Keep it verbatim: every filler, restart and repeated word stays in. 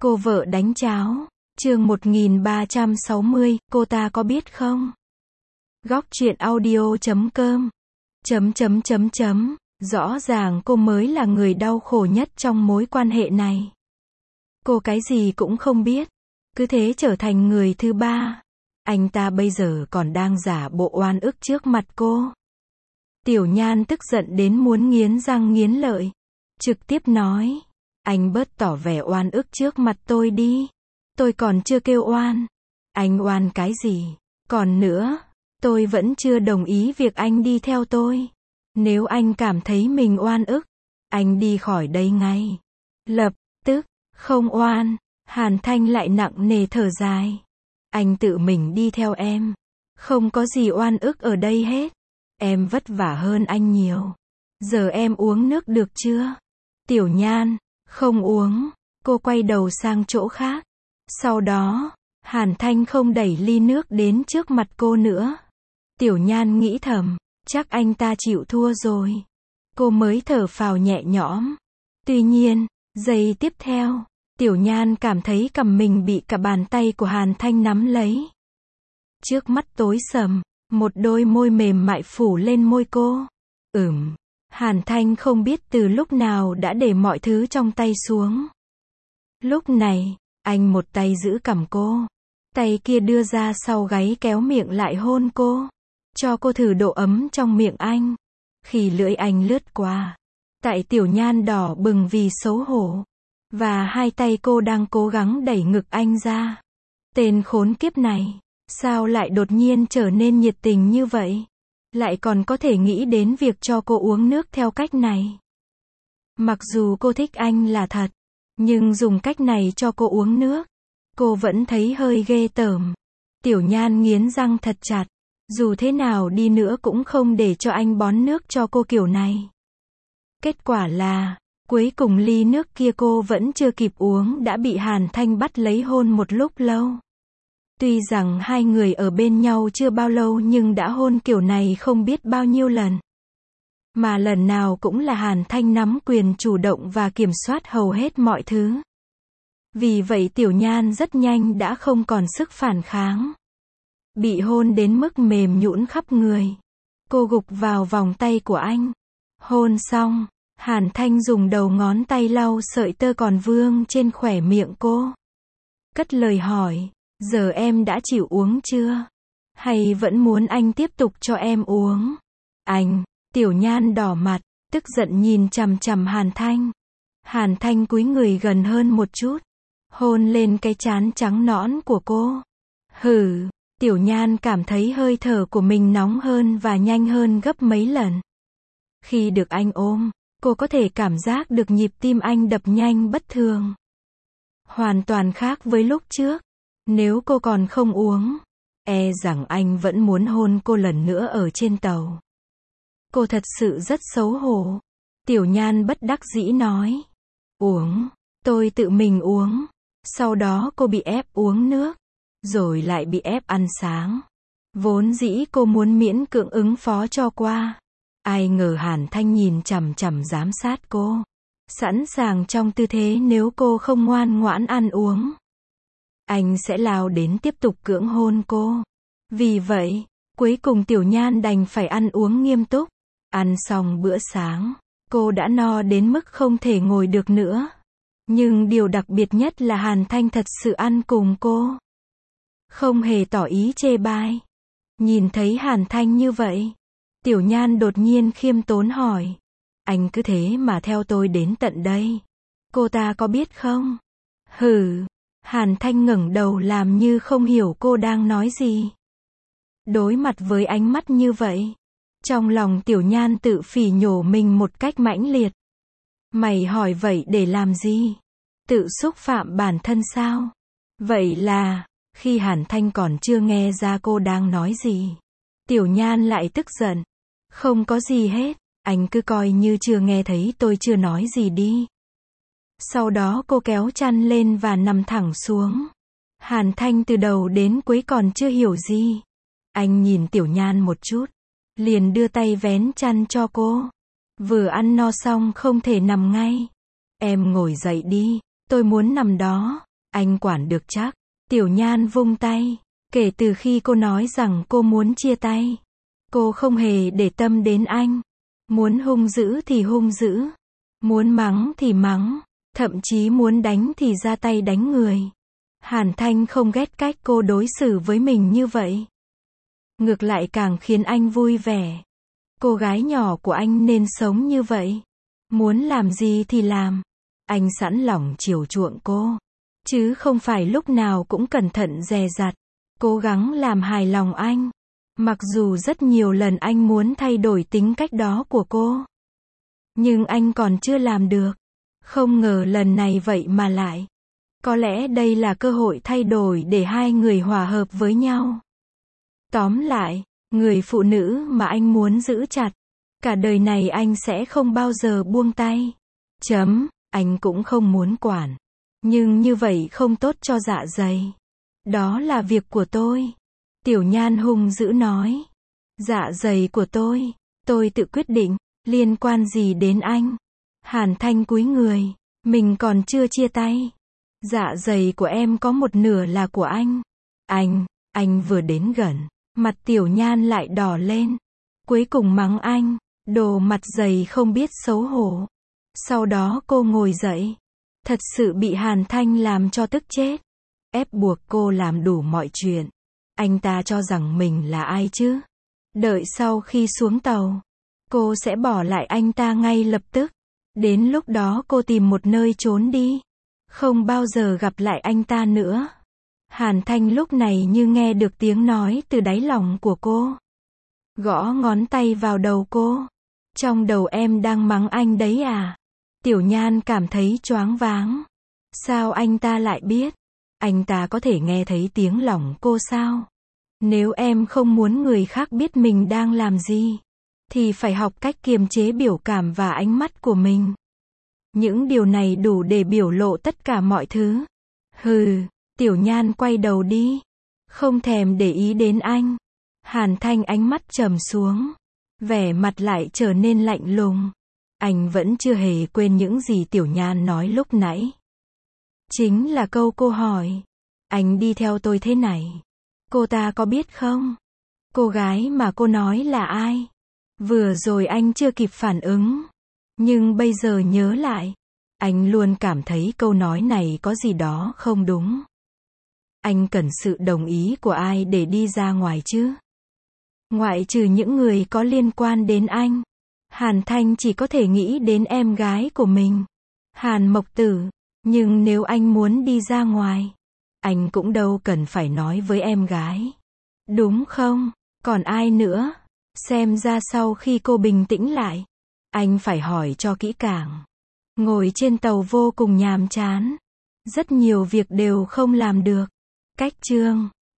Cô vợ đánh cháo. Chương một nghìn ba trăm sáu mươi, cô ta có biết không? Góc truyện audio chấm com. Chấm chấm chấm chấm. Rõ ràng cô mới là người đau khổ nhất trong mối quan hệ này. Cô cái gì cũng không biết. Cứ thế trở thành người thứ ba. Anh ta bây giờ còn đang giả bộ oan ức trước mặt cô. Tiểu Nhan tức giận đến muốn nghiến răng nghiến lợi. Trực tiếp nói. Anh bớt tỏ vẻ oan ức trước mặt tôi đi. Tôi còn chưa kêu oan. Anh oan cái gì? Còn nữa, tôi vẫn chưa đồng ý việc anh đi theo tôi. Nếu anh cảm thấy mình oan ức, anh đi khỏi đây ngay. Lập tức, không oan. Hàn Thanh lại nặng nề thở dài. Anh tự mình đi theo em. Không có gì oan ức ở đây hết. Em vất vả hơn anh nhiều. Giờ em uống nước được chưa? Tiểu Nhan, không uống. Cô quay đầu sang chỗ khác. Sau đó, Hàn Thanh không đẩy ly nước đến trước mặt cô nữa. Tiểu Nhan nghĩ thầm, chắc anh ta chịu thua rồi. Cô mới thở phào nhẹ nhõm. Tuy nhiên, giây tiếp theo, Tiểu Nhan cảm thấy cằm mình bị cả bàn tay của Hàn Thanh nắm lấy. Trước mắt tối sầm, một đôi môi mềm mại phủ lên môi cô. Ừm, Hàn Thanh không biết từ lúc nào đã để mọi thứ trong tay xuống. Lúc này, anh một tay giữ cằm cô, tay kia đưa ra sau gáy kéo miệng lại hôn cô, cho cô thử độ ấm trong miệng anh. Khi lưỡi anh lướt qua, tại Tiểu Nhan đỏ bừng vì xấu hổ, và hai tay cô đang cố gắng đẩy ngực anh ra. Tên khốn kiếp này, sao lại đột nhiên trở nên nhiệt tình như vậy? Lại còn có thể nghĩ đến việc cho cô uống nước theo cách này. Mặc dù cô thích anh là thật, nhưng dùng cách này cho cô uống nước, cô vẫn thấy hơi ghê tởm. Tiểu Nhan nghiến răng thật chặt, dù thế nào đi nữa cũng không để cho anh bón nước cho cô kiểu này. Kết quả là, cuối cùng ly nước kia cô vẫn chưa kịp uống đã bị Hàn Thanh bắt lấy hôn một lúc lâu. Tuy rằng hai người ở bên nhau chưa bao lâu nhưng đã hôn kiểu này không biết bao nhiêu lần. Mà lần nào cũng là Hàn Thanh nắm quyền chủ động và kiểm soát hầu hết mọi thứ. Vì vậy Tiểu Nhan rất nhanh đã không còn sức phản kháng. Bị hôn đến mức mềm nhũn khắp người. Cô gục vào vòng tay của anh. Hôn xong, Hàn Thanh dùng đầu ngón tay lau sợi tơ còn vương trên khóe miệng cô. Cất lời hỏi, giờ em đã chịu uống chưa? Hay vẫn muốn anh tiếp tục cho em uống? Anh, Tiểu Nhan đỏ mặt, tức giận nhìn chằm chằm Hàn Thanh. Hàn Thanh cúi người gần hơn một chút, hôn lên cái trán trắng nõn của cô. Hừ, Tiểu Nhan cảm thấy hơi thở của mình nóng hơn và nhanh hơn gấp mấy lần. Khi được anh ôm, cô có thể cảm giác được nhịp tim anh đập nhanh bất thường. Hoàn toàn khác với lúc trước. Nếu cô còn không uống, e rằng anh vẫn muốn hôn cô lần nữa ở trên tàu. Cô thật sự rất xấu hổ. Tiểu Nhan bất đắc dĩ nói. Uống, tôi tự mình uống. Sau đó cô bị ép uống nước, rồi lại bị ép ăn sáng. Vốn dĩ cô muốn miễn cưỡng ứng phó cho qua. Ai ngờ Hàn Thanh nhìn chằm chằm giám sát cô, sẵn sàng trong tư thế nếu cô không ngoan ngoãn ăn uống, anh sẽ lao đến tiếp tục cưỡng hôn cô. Vì vậy, cuối cùng Tiểu Nhan đành phải ăn uống nghiêm túc. Ăn xong bữa sáng, cô đã no đến mức không thể ngồi được nữa. Nhưng điều đặc biệt nhất là Hàn Thanh thật sự ăn cùng cô, không hề tỏ ý chê bai. Nhìn thấy Hàn Thanh như vậy, Tiểu Nhan đột nhiên khiêm tốn hỏi. Anh cứ thế mà theo tôi đến tận đây. Cô ta có biết không? Hừ. Hàn Thanh ngẩng đầu làm như không hiểu cô đang nói gì. Đối mặt với ánh mắt như vậy, trong lòng Tiểu Nhan tự phỉ nhổ mình một cách mãnh liệt. Mày hỏi vậy để làm gì? Tự xúc phạm bản thân sao? Vậy là, khi Hàn Thanh còn chưa nghe ra cô đang nói gì, Tiểu Nhan lại tức giận. Không có gì hết, anh cứ coi như chưa nghe thấy tôi chưa nói gì đi. Sau đó cô kéo chăn lên và nằm thẳng xuống. Hàn Thanh từ đầu đến cuối còn chưa hiểu gì. Anh nhìn Tiểu Nhan một chút, liền đưa tay vén chăn cho cô. Vừa ăn no xong không thể nằm ngay. Em ngồi dậy đi, tôi muốn nằm đó. Anh quản được chắc. Tiểu Nhan vung tay. Kể từ khi cô nói rằng cô muốn chia tay, cô không hề để tâm đến anh. Muốn hung dữ thì hung dữ. Muốn mắng thì mắng. Thậm chí muốn đánh thì ra tay đánh người. Hàn Thanh không ghét cách cô đối xử với mình như vậy. Ngược lại càng khiến anh vui vẻ. Cô gái nhỏ của anh nên sống như vậy. Muốn làm gì thì làm. Anh sẵn lòng chiều chuộng cô. Chứ không phải lúc nào cũng cẩn thận dè dặt. Cố gắng làm hài lòng anh. Mặc dù rất nhiều lần anh muốn thay đổi tính cách đó của cô. Nhưng anh còn chưa làm được. Không ngờ lần này vậy mà lại. Có lẽ đây là cơ hội thay đổi để hai người hòa hợp với nhau. Tóm lại, người phụ nữ mà anh muốn giữ chặt, cả đời này anh sẽ không bao giờ buông tay. Chấm, anh cũng không muốn quản. Nhưng như vậy không tốt cho dạ dày. Đó là việc của tôi. Tiểu Nhan hung dữ nói. Dạ dày của tôi, tôi tự quyết định, liên quan gì đến anh? Hàn Thanh cúi người, mình còn chưa chia tay. Dạ dày của em có một nửa là của anh. Anh, anh vừa đến gần, mặt Tiểu Nhan lại đỏ lên. Cuối cùng mắng anh, đồ mặt dày không biết xấu hổ. Sau đó cô ngồi dậy. Thật sự bị Hàn Thanh làm cho tức chết. Ép buộc cô làm đủ mọi chuyện. Anh ta cho rằng mình là ai chứ? Đợi sau khi xuống tàu, cô sẽ bỏ lại anh ta ngay lập tức. Đến lúc đó cô tìm một nơi trốn đi. Không bao giờ gặp lại anh ta nữa. Hàn Thanh lúc này như nghe được tiếng nói từ đáy lòng của cô. Gõ ngón tay vào đầu cô. Trong đầu em đang mắng anh đấy à? Tiểu Nhan cảm thấy choáng váng. Sao anh ta lại biết? Anh ta có thể nghe thấy tiếng lòng cô sao? Nếu em không muốn người khác biết mình đang làm gì, thì phải học cách kiềm chế biểu cảm và ánh mắt của mình. Những điều này đủ để biểu lộ tất cả mọi thứ. Hừ, Tiểu Nhan quay đầu đi. Không thèm để ý đến anh. Hàn Thanh ánh mắt trầm xuống. Vẻ mặt lại trở nên lạnh lùng. Anh vẫn chưa hề quên những gì Tiểu Nhan nói lúc nãy. Chính là câu cô hỏi. Anh đi theo tôi thế này. Cô ta có biết không? Cô gái mà cô nói là ai? Vừa rồi anh chưa kịp phản ứng. Nhưng bây giờ nhớ lại. Anh luôn cảm thấy câu nói này có gì đó không đúng. Anh cần sự đồng ý của ai để đi ra ngoài chứ? Ngoại trừ những người có liên quan đến anh. Hàn Thanh chỉ có thể nghĩ đến em gái của mình. Hàn Mộc Tử. Nhưng nếu anh muốn đi ra ngoài, anh cũng đâu cần phải nói với em gái. Đúng không? Còn ai nữa? Xem ra sau khi cô bình tĩnh lại, anh phải hỏi cho kỹ càng. Ngồi trên tàu vô cùng nhàm chán. Rất nhiều việc đều không làm được. Cách chương